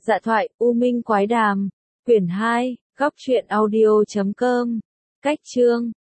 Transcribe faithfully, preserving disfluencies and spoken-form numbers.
Dạ thoại, U Minh Quái Đàm, quyển hai, góc truyện audio chấm com, cách chương